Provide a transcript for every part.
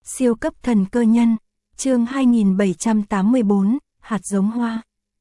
Siêu cấp thần cơ nhân, chương 2784, hạt giống hoa.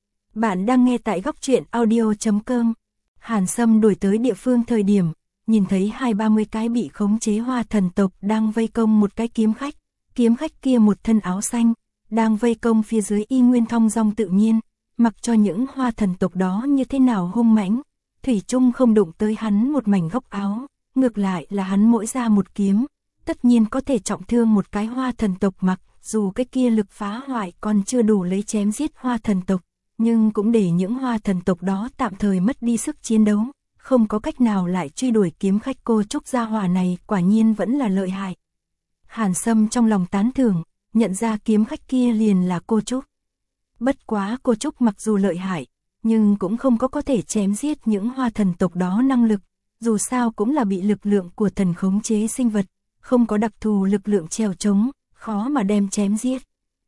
Bạn đang nghe tại góc truyện audio.com. Hàn Sâm đuổi tới địa phương thời điểm, nhìn thấy 20-30 cái bị khống chế hoa thần tộc đang vây công một cái kiếm khách. Kiếm khách kia một thân áo xanh, đang vây công phía dưới y nguyên thong dong tự nhiên, mặc cho những hoa thần tộc đó như thế nào hung mãnh, thủy chung không đụng tới hắn một mảnh góc áo, ngược lại là hắn mỗi ra một kiếm, tất nhiên có thể trọng thương một cái hoa thần tộc, mặc dù cái kia lực phá hoại còn chưa đủ lấy chém giết hoa thần tộc, nhưng cũng để những hoa thần tộc đó tạm thời mất đi sức chiến đấu, không có cách nào lại truy đuổi kiếm khách cô trúc gia hỏa này, quả nhiên vẫn là lợi hại. Hàn Sâm trong lòng tán thưởng, nhận ra kiếm khách kia liền là cô trúc. Bất quá cô trúc mặc dù lợi hại, nhưng cũng không có thể chém giết những hoa thần tộc đó năng lực, dù sao cũng là bị lực lượng của thần khống chế sinh vật, không có đặc thù lực lượng trèo trống, khó mà đem chém giết.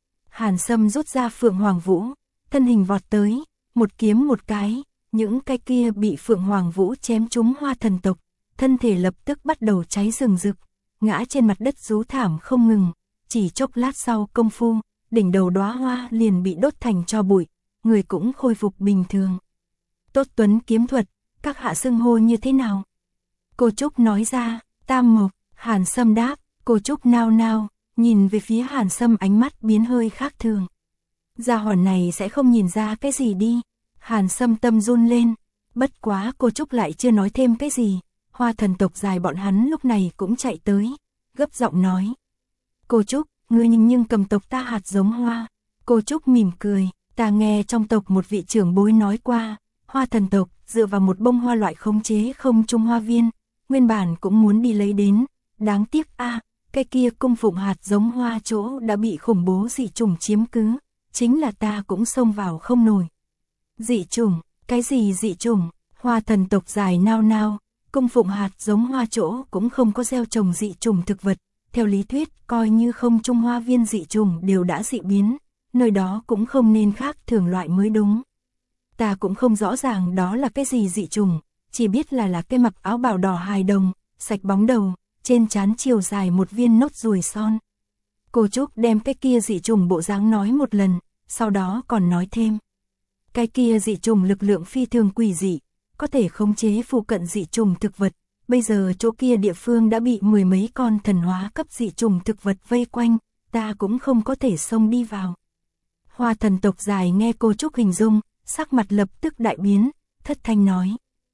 Hàn Sâm rút ra Phượng Hoàng Vũ, thân hình vọt tới, một kiếm một cái, những cái kia bị Phượng Hoàng Vũ chém trúng hoa thần tộc, thân thể lập tức bắt đầu cháy rừng rực, ngã trên mặt đất rú thảm không ngừng, chỉ chốc lát sau công phu, đỉnh đầu đóa hoa liền bị đốt thành tro bụi, người cũng khôi phục bình thường. Tốt Tuấn kiếm thuật, các hạ xưng hô như thế nào? Cô Trúc nói ra, Tam Mộc. Hàn Sâm đáp, cô Trúc nao nao, nhìn về phía Hàn Sâm, ánh mắt biến hơi khác thường. Gia hỏa này sẽ không nhìn ra cái gì đi. Hàn Sâm tâm run lên, bất quá cô Trúc lại chưa nói thêm cái gì. Hoa thần tộc dài bọn hắn lúc này cũng chạy tới, gấp giọng nói. Cô Trúc, ngươi nhưng cầm tộc ta hạt giống hoa. Cô Trúc mỉm cười, ta nghe trong tộc một vị trưởng bối nói qua, hoa thần tộc dựa vào một bông hoa loại khống chế không trung hoa viên, nguyên bản cũng muốn đi lấy đến. Đáng tiếc cái kia cung phụng hạt giống hoa chỗ đã bị khủng bố dị chủng chiếm cứ, chính là ta cũng xông vào không nổi. Dị chủng, cái gì dị chủng? Hoa thần tộc dài nao nao, cung phụng hạt giống hoa chỗ cũng không có gieo trồng dị chủng thực vật, theo lý thuyết coi như không trung hoa viên dị chủng đều đã dị biến, nơi đó cũng không nên khác thường loại mới đúng. Ta cũng không rõ ràng đó là cái gì dị chủng, chỉ biết là cái mặc áo bào đỏ hài đồng, sạch bóng đầu, trên trán chiều dài một viên nốt ruồi son. Cô Trúc đem cái kia dị trùng bộ dáng nói một lần, sau đó còn nói thêm. Cái kia dị trùng lực lượng phi thường quỷ dị, có thể khống chế phụ cận dị trùng thực vật, bây giờ chỗ kia địa phương đã bị 10 mấy con thần hóa cấp dị trùng thực vật vây quanh, ta cũng không có thể xông đi vào. Hoa thần tộc dài nghe cô Trúc hình dung, sắc mặt lập tức đại biến, thất thanh nói.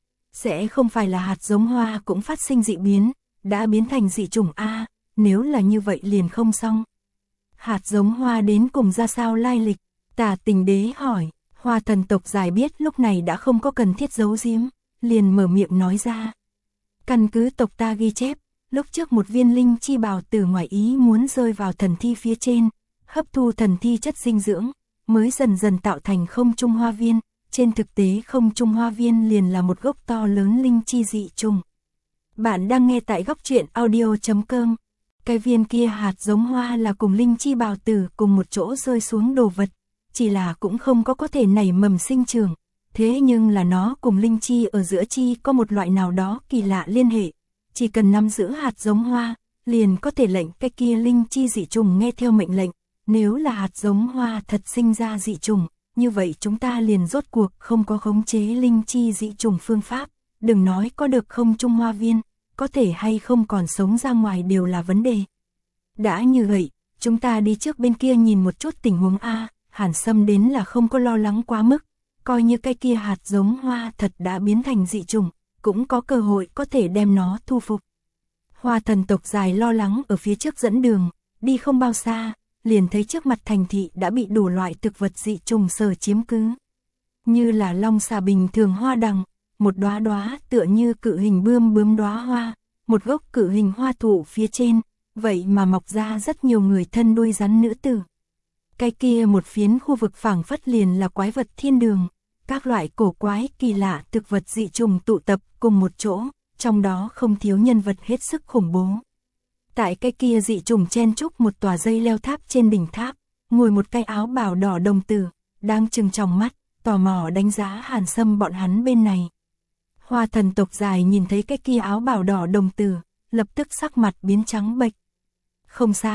Sẽ không phải là hạt giống hoa cũng phát sinh dị biến, đã biến thành dị chủng nếu là như vậy liền không xong. Hạt giống hoa đến cùng ra sao lai lịch? Tả Tình Đế hỏi. Hoa thần tộc dài biết lúc này đã không có cần thiết giấu giếm, liền mở miệng nói ra. Căn cứ tộc ta ghi chép, lúc trước một viên linh chi bào từ ngoài ý muốn rơi vào thần thi phía trên, hấp thu thần thi chất dinh dưỡng, mới dần dần tạo thành không trung hoa viên. Trên thực tế không trung hoa viên liền là một gốc to lớn linh chi dị chủng. Bạn đang nghe tại góc truyện audio.com. Cái viên kia hạt giống hoa là cùng linh chi bào tử cùng một chỗ rơi xuống đồ vật, chỉ là cũng không có thể nảy mầm sinh trưởng, thế nhưng là nó cùng linh chi ở giữa chi có một loại nào đó kỳ lạ liên hệ, chỉ cần nắm giữ hạt giống hoa, liền có thể lệnh cái kia linh chi dị trùng nghe theo mệnh lệnh, nếu là hạt giống hoa thật sinh ra dị trùng, như vậy chúng ta liền rốt cuộc không có khống chế linh chi dị trùng phương pháp, đừng nói có được không trung hoa viên, có thể hay không còn sống ra ngoài đều là vấn đề. Đã như vậy, chúng ta đi trước bên kia nhìn một chút tình huống Hàn Sâm đến là không có lo lắng quá mức, coi như cái kia hạt giống hoa thật đã biến thành dị chủng, cũng có cơ hội có thể đem nó thu phục. Hoa thần tộc dài lo lắng ở phía trước dẫn đường, đi không bao xa, liền thấy trước mặt thành thị đã bị đủ loại thực vật dị chủng sở chiếm cứ. Như là long xà bình thường hoa đằng, một đóa đóa tựa như cự hình bướm đóa hoa, một gốc cự hình hoa thụ phía trên, vậy mà mọc ra rất nhiều người thân đuôi rắn nữ tử. Cái kia một phiến khu vực phảng phất liền là quái vật thiên đường, các loại cổ quái kỳ lạ thực vật dị trùng tụ tập cùng một chỗ, trong đó không thiếu nhân vật hết sức khủng bố. Tại cái kia dị trùng chen chúc một tòa dây leo tháp, trên đỉnh tháp, ngồi một cái áo bào đỏ đồng tử, đang trừng tròng mắt, tò mò đánh giá Hàn Sâm bọn hắn bên này. Hoa thần tộc dài nhìn thấy cái kia áo bào đỏ đồng tử, lập tức sắc mặt biến trắng bệch. Không sai,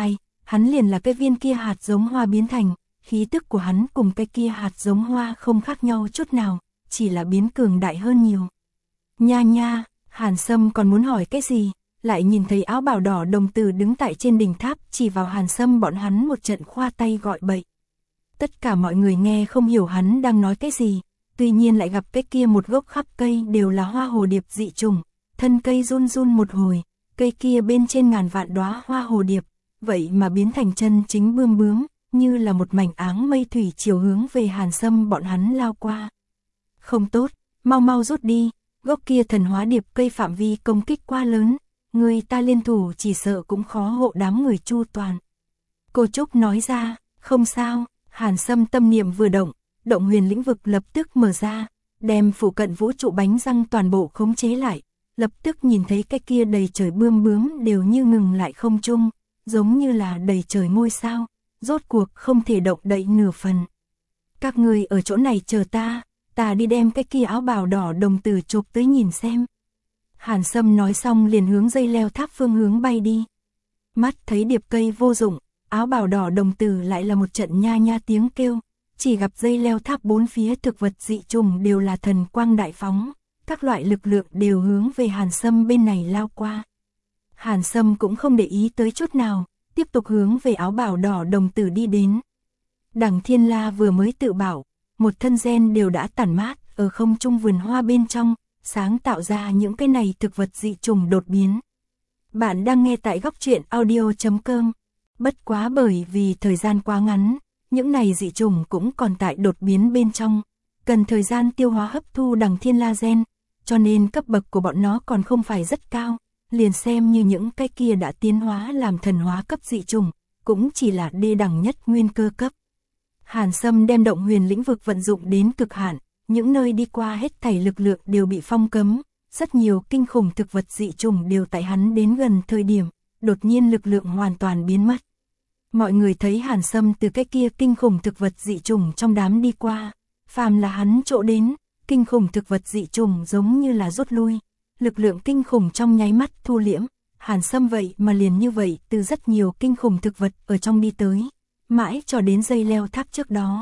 hắn liền là cái viên kia hạt giống hoa biến thành, khí tức của hắn cùng cái kia hạt giống hoa không khác nhau chút nào, chỉ là biến cường đại hơn nhiều. Nha nha, Hàn Sâm còn muốn hỏi cái gì, lại nhìn thấy áo bào đỏ đồng tử đứng tại trên đỉnh tháp chỉ vào Hàn Sâm bọn hắn một trận khoa tay gọi bậy. Tất cả mọi người nghe không hiểu hắn đang nói cái gì, tuy nhiên lại gặp cái kia một gốc khắp cây đều là hoa hồ điệp dị trùng, thân cây run run một hồi, cây kia bên trên ngàn vạn đóa hoa hồ điệp, vậy mà biến thành chân chính bươm bướm, như là một mảnh áng mây thủy chiều hướng về Hàn Sâm bọn hắn lao qua. Không tốt, mau mau rút đi, gốc kia thần hóa điệp cây phạm vi công kích quá lớn, người ta liên thủ chỉ sợ cũng khó hộ đám người chu toàn. Cô Trúc nói ra, không sao, Hàn Sâm tâm niệm vừa động, động huyền lĩnh vực lập tức mở ra, đem phụ cận vũ trụ bánh răng toàn bộ khống chế lại, lập tức nhìn thấy cái kia đầy trời bươm bướm đều như ngừng lại không trung, giống như là đầy trời ngôi sao, rốt cuộc không thể động đậy nửa phần. Các người ở chỗ này chờ ta đi đem cái kia áo bào đỏ đồng tử chụp tới nhìn xem. Hàn Sâm nói xong liền hướng dây leo tháp phương hướng bay đi. Mắt thấy điệp cây vô dụng, áo bào đỏ đồng tử lại là một trận nha nha tiếng kêu, chỉ gặp dây leo tháp bốn phía thực vật dị trùng đều là thần quang đại phóng, các loại lực lượng đều hướng về Hàn Sâm bên này lao qua. Hàn Sâm cũng không để ý tới chút nào, tiếp tục hướng về áo bào đỏ đồng tử đi đến. Đằng Thiên La vừa mới tự bảo, một thân gen đều đã tản mát ở không trung vườn hoa bên trong, sáng tạo ra những cái này thực vật dị trùng đột biến. Bạn đang nghe tại góc truyện audio.com. Bất quá bởi vì thời gian quá ngắn, những này dị trùng cũng còn tại đột biến bên trong, cần thời gian tiêu hóa hấp thu đằng Thiên La gen, cho nên cấp bậc của bọn nó còn không phải rất cao, liền xem như những cái kia đã tiến hóa làm thần hóa cấp dị trùng, cũng chỉ là đê đẳng nhất nguyên cơ cấp. Hàn Sâm đem động huyền lĩnh vực vận dụng đến cực hạn, những nơi đi qua hết thảy lực lượng đều bị phong cấm, rất nhiều kinh khủng thực vật dị trùng đều tại hắn đến gần thời điểm, đột nhiên lực lượng hoàn toàn biến mất. Mọi người thấy Hàn Sâm từ cái kia kinh khủng thực vật dị trùng trong đám đi qua, phàm là hắn chỗ đến, kinh khủng thực vật dị trùng giống như là rút lui, lực lượng kinh khủng trong nháy mắt thu liễm, Hàn Sâm vậy mà liền như vậy từ rất nhiều kinh khủng thực vật ở trong đi tới, mãi cho đến dây leo tháp trước đó.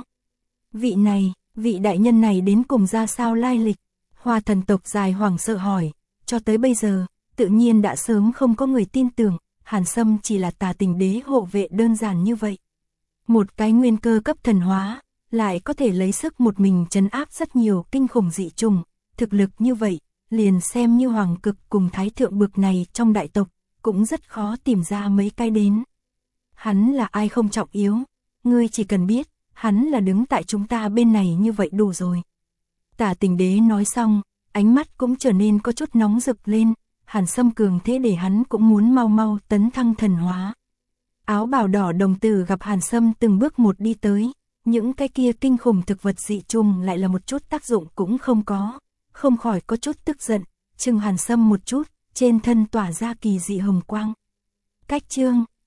Vị đại nhân này đến cùng ra sao lai lịch? Hoa thần tộc dài hoảng sợ hỏi, cho tới bây giờ, tự nhiên đã sớm không có người tin tưởng, Hàn Sâm chỉ là Tà Tình Đế hộ vệ đơn giản như vậy. Một cái nguyên cơ cấp thần hóa, lại có thể lấy sức một mình trấn áp rất nhiều kinh khủng dị trùng, thực lực như vậy, liền xem như hoàng cực cùng thái thượng bực này trong đại tộc, cũng rất khó tìm ra mấy cái đến. Hắn là ai không trọng yếu, ngươi chỉ cần biết, hắn là đứng tại chúng ta bên này như vậy đủ rồi. Tả Tình Đế nói xong, ánh mắt cũng trở nên có chút nóng rực lên, Hàn Sâm cường thế để hắn cũng muốn mau mau tấn thăng thần hóa. Áo bào đỏ đồng tử gặp Hàn Sâm từng bước một đi tới, những cái kia kinh khủng thực vật dị trùng lại là một chút tác dụng cũng không có, không khỏi có chút tức giận, chừng Hàn Sâm một chút, trên thân tỏa ra kỳ dị hồng quang. Cách chương